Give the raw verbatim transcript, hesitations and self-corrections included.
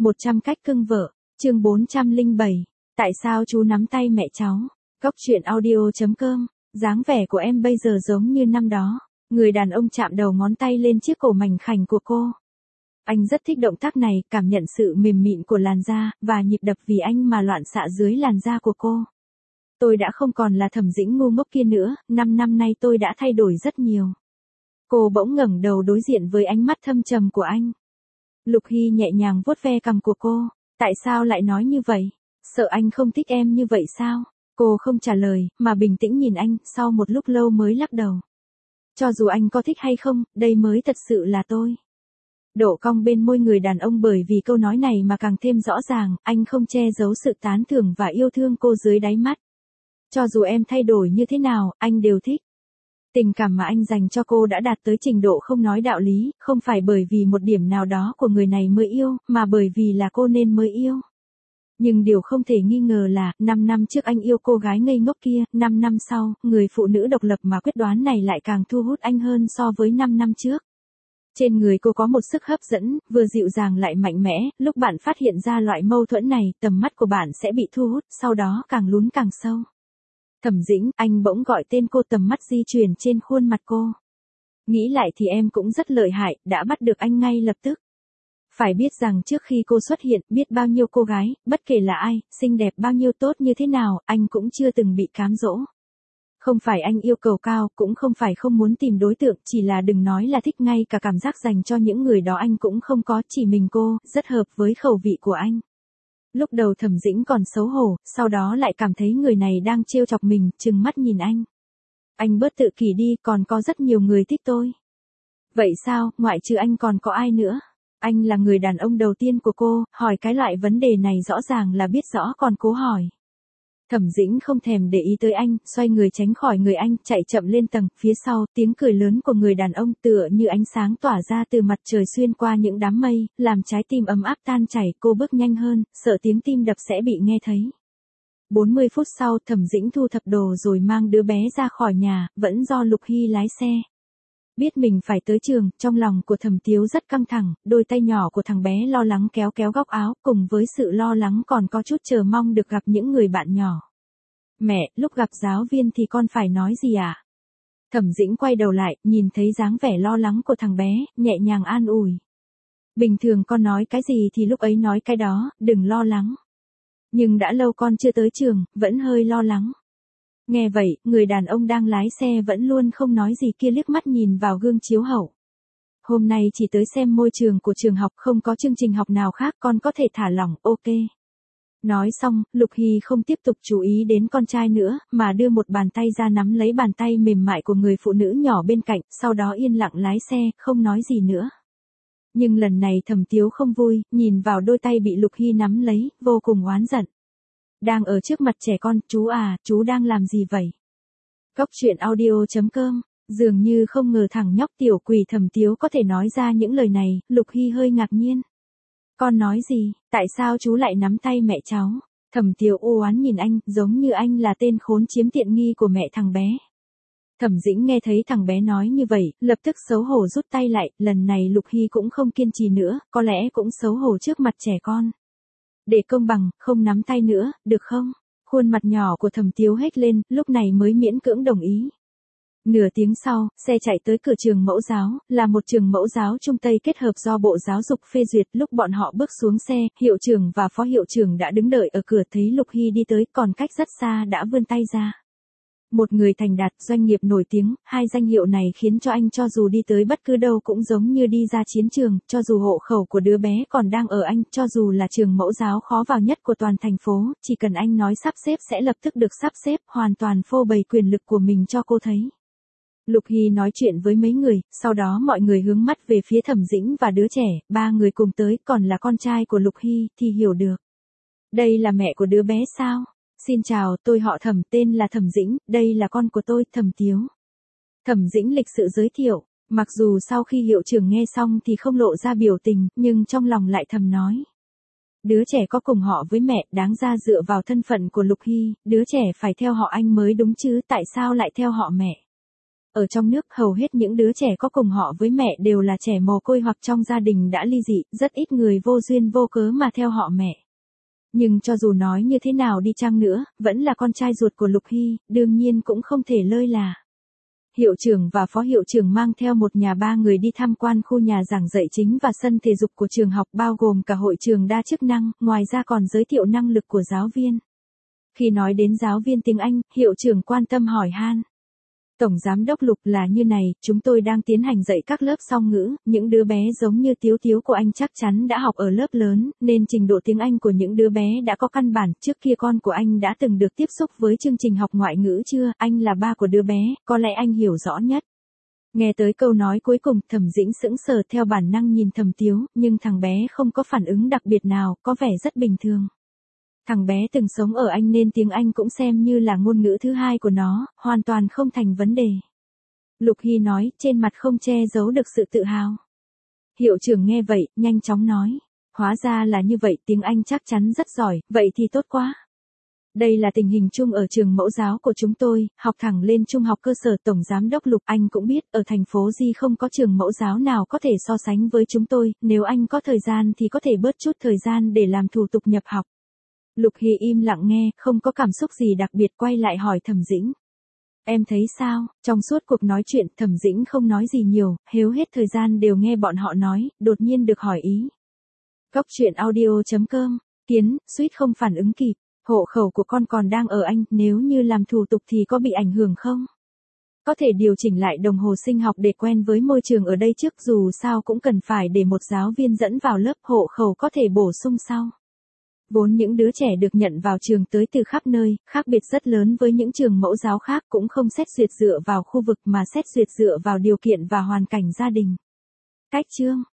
một trăm cách cưng vợ, chương bốn trăm lẻ bảy. Tại sao chú nắm tay mẹ cháu? Góc truyện audio chấm com. Dáng vẻ của em bây giờ giống như năm đó. Người đàn ông chạm đầu ngón tay lên chiếc cổ mảnh khảnh của cô. Anh rất thích động tác này, cảm nhận sự mềm mịn của làn da, và nhịp đập vì anh mà loạn xạ dưới làn da của cô. Tôi đã không còn là Thẩm Dĩnh ngu ngốc kia nữa, năm năm nay tôi đã thay đổi rất nhiều. Cô bỗng ngẩng đầu đối diện với ánh mắt thâm trầm của anh. Lục Hy nhẹ nhàng vuốt ve cằm của cô. Tại sao lại nói như vậy? Sợ anh không thích em như vậy sao? Cô không trả lời, mà bình tĩnh nhìn anh, sau một lúc lâu mới lắc đầu. Cho dù anh có thích hay không, đây mới thật sự là tôi. Độ cong bên môi người đàn ông bởi vì câu nói này mà càng thêm rõ ràng, anh không che giấu sự tán thưởng và yêu thương cô dưới đáy mắt. Cho dù em thay đổi như thế nào, anh đều thích. Tình cảm mà anh dành cho cô đã đạt tới trình độ không nói đạo lý, không phải bởi vì một điểm nào đó của người này mới yêu, mà bởi vì là cô nên mới yêu. Nhưng điều không thể nghi ngờ là, năm năm trước anh yêu cô gái ngây ngốc kia, năm năm sau, người phụ nữ độc lập mà quyết đoán này lại càng thu hút anh hơn so với năm năm trước. Trên người cô có một sức hấp dẫn, vừa dịu dàng lại mạnh mẽ, lúc bạn phát hiện ra loại mâu thuẫn này, tầm mắt của bạn sẽ bị thu hút, sau đó càng lún càng sâu. Thẩm Dĩnh, anh bỗng gọi tên cô, tầm mắt di chuyển trên khuôn mặt cô. Nghĩ lại thì em cũng rất lợi hại, đã bắt được anh ngay lập tức. Phải biết rằng trước khi cô xuất hiện, biết bao nhiêu cô gái, bất kể là ai, xinh đẹp bao nhiêu tốt như thế nào, anh cũng chưa từng bị cám dỗ. Không phải anh yêu cầu cao, cũng không phải không muốn tìm đối tượng, chỉ là đừng nói là thích, ngay cả cảm giác dành cho những người đó anh cũng không có, chỉ mình cô, rất hợp với khẩu vị của anh. Lúc đầu Thẩm Dĩnh còn xấu hổ, sau đó lại cảm thấy người này đang trêu chọc mình, trừng mắt nhìn anh. Anh bớt tự kỷ đi, còn có rất nhiều người thích tôi. Vậy sao, ngoại trừ anh còn có ai nữa? Anh là người đàn ông đầu tiên của cô, hỏi cái loại vấn đề này rõ ràng là biết rõ còn cố hỏi. Thẩm Dĩnh không thèm để ý tới anh, xoay người tránh khỏi người anh, chạy chậm lên tầng, phía sau, tiếng cười lớn của người đàn ông tựa như ánh sáng tỏa ra từ mặt trời xuyên qua những đám mây, làm trái tim ấm áp tan chảy, cô bước nhanh hơn, sợ tiếng tim đập sẽ bị nghe thấy. bốn mươi phút sau, Thẩm Dĩnh thu thập đồ rồi mang đứa bé ra khỏi nhà, vẫn do Lục Hy lái xe. Biết mình phải tới trường, trong lòng của Thẩm Tiếu rất căng thẳng, đôi tay nhỏ của thằng bé lo lắng kéo kéo góc áo, cùng với sự lo lắng còn có chút chờ mong được gặp những người bạn nhỏ. Mẹ, lúc gặp giáo viên thì con phải nói gì ạ? À? Thẩm Dĩnh quay đầu lại, nhìn thấy dáng vẻ lo lắng của thằng bé, nhẹ nhàng an ủi. Bình thường con nói cái gì thì lúc ấy nói cái đó, đừng lo lắng. Nhưng đã lâu con chưa tới trường, vẫn hơi lo lắng. Nghe vậy, người đàn ông đang lái xe vẫn luôn không nói gì kia liếc mắt nhìn vào gương chiếu hậu. Hôm nay chỉ tới xem môi trường của trường học, không có chương trình học nào khác, con có thể thả lỏng, ok. Nói xong, Lục Hy không tiếp tục chú ý đến con trai nữa, mà đưa một bàn tay ra nắm lấy bàn tay mềm mại của người phụ nữ nhỏ bên cạnh, sau đó yên lặng lái xe, không nói gì nữa. Nhưng lần này Thẩm Tiếu không vui, nhìn vào đôi tay bị Lục Hy nắm lấy, vô cùng oán giận. Đang ở trước mặt trẻ con, chú à, chú đang làm gì vậy? Góc truyện audio chấm com. Dường như không ngờ thằng nhóc tiểu quỷ Thẩm Tiếu có thể nói ra những lời này, Lục Hy hơi ngạc nhiên. Con nói gì, tại sao chú lại nắm tay mẹ cháu? Thẩm Tiếu u oán nhìn anh, giống như anh là tên khốn chiếm tiện nghi của mẹ thằng bé. Thẩm Dĩnh nghe thấy thằng bé nói như vậy, lập tức xấu hổ rút tay lại, lần này Lục Hy cũng không kiên trì nữa, có lẽ cũng xấu hổ trước mặt trẻ con. Để công bằng, không nắm tay nữa, được không? Khuôn mặt nhỏ của Thẩm Tiếu hết lên, lúc này mới miễn cưỡng đồng ý. Nửa tiếng sau, xe chạy tới cửa trường mẫu giáo, là một trường mẫu giáo Trung Tây kết hợp do Bộ Giáo dục phê duyệt. Lúc bọn họ bước xuống xe, hiệu trưởng và phó hiệu trưởng đã đứng đợi ở cửa, thấy Lục Hy đi tới, còn cách rất xa đã vươn tay ra. Một người thành đạt, doanh nghiệp nổi tiếng, hai danh hiệu này khiến cho anh cho dù đi tới bất cứ đâu cũng giống như đi ra chiến trường, cho dù hộ khẩu của đứa bé còn đang ở Anh, cho dù là trường mẫu giáo khó vào nhất của toàn thành phố, chỉ cần anh nói sắp xếp sẽ lập tức được sắp xếp, hoàn toàn phô bày quyền lực của mình cho cô thấy. Lục Hy nói chuyện với mấy người, sau đó mọi người hướng mắt về phía Thẩm Dĩnh và đứa trẻ, ba người cùng tới, còn là con trai của Lục Hy, thì hiểu được. Đây là mẹ của đứa bé sao? Xin chào, tôi họ Thẩm, tên là Thẩm Dĩnh, đây là con của tôi, Thẩm Tiếu. Thẩm Dĩnh lịch sự giới thiệu, mặc dù sau khi hiệu trưởng nghe xong thì không lộ ra biểu tình, nhưng trong lòng lại thầm nói. Đứa trẻ có cùng họ với mẹ, đáng ra dựa vào thân phận của Lục Hy, đứa trẻ phải theo họ anh mới đúng chứ, tại sao lại theo họ mẹ? Ở trong nước hầu hết những đứa trẻ có cùng họ với mẹ đều là trẻ mồ côi hoặc trong gia đình đã ly dị, rất ít người vô duyên vô cớ mà theo họ mẹ. Nhưng cho dù nói như thế nào đi chăng nữa, vẫn là con trai ruột của Lục Hy, đương nhiên cũng không thể lơi là. Hiệu trưởng và phó hiệu trưởng mang theo một nhà ba người đi tham quan khu nhà giảng dạy chính và sân thể dục của trường học bao gồm cả hội trường đa chức năng, ngoài ra còn giới thiệu năng lực của giáo viên. Khi nói đến giáo viên tiếng Anh, hiệu trưởng quan tâm hỏi han. Tổng giám đốc Lục, là như này, chúng tôi đang tiến hành dạy các lớp song ngữ, những đứa bé giống như Tiếu Tiếu của anh chắc chắn đã học ở lớp lớn, nên trình độ tiếng Anh của những đứa bé đã có căn bản, trước kia con của anh đã từng được tiếp xúc với chương trình học ngoại ngữ chưa, anh là ba của đứa bé, có lẽ anh hiểu rõ nhất. Nghe tới câu nói cuối cùng, Thẩm Dĩnh sững sờ theo bản năng nhìn Thẩm Tiếu, nhưng thằng bé không có phản ứng đặc biệt nào, có vẻ rất bình thường. Thằng bé từng sống ở Anh nên tiếng Anh cũng xem như là ngôn ngữ thứ hai của nó, hoàn toàn không thành vấn đề. Lục Hy nói, trên mặt không che giấu được sự tự hào. Hiệu trưởng nghe vậy, nhanh chóng nói. Hóa ra là như vậy, tiếng Anh chắc chắn rất giỏi, vậy thì tốt quá. Đây là tình hình chung ở trường mẫu giáo của chúng tôi, học thẳng lên trung học cơ sở. Tổng giám đốc Lục, anh cũng biết, ở thành phố Di không có trường mẫu giáo nào có thể so sánh với chúng tôi, nếu anh có thời gian thì có thể bớt chút thời gian để làm thủ tục nhập học. Lục Hy im lặng nghe, không có cảm xúc gì đặc biệt, quay lại hỏi Thẩm Dĩnh. Em thấy sao? Trong suốt cuộc nói chuyện, Thẩm Dĩnh không nói gì nhiều, hếu hết thời gian đều nghe bọn họ nói, đột nhiên được hỏi ý. Cóc truyện audio chấm com, Kiến, suýt không phản ứng kịp, hộ khẩu của con còn đang ở Anh, nếu như làm thủ tục thì có bị ảnh hưởng không? Có thể điều chỉnh lại đồng hồ sinh học để quen với môi trường ở đây trước, dù sao cũng cần phải để một giáo viên dẫn vào lớp, hộ khẩu có thể bổ sung sau. Vốn những đứa trẻ được nhận vào trường tới từ khắp nơi, khác biệt rất lớn với những trường mẫu giáo khác, cũng không xét duyệt dựa vào khu vực mà xét duyệt dựa vào điều kiện và hoàn cảnh gia đình. Cách chương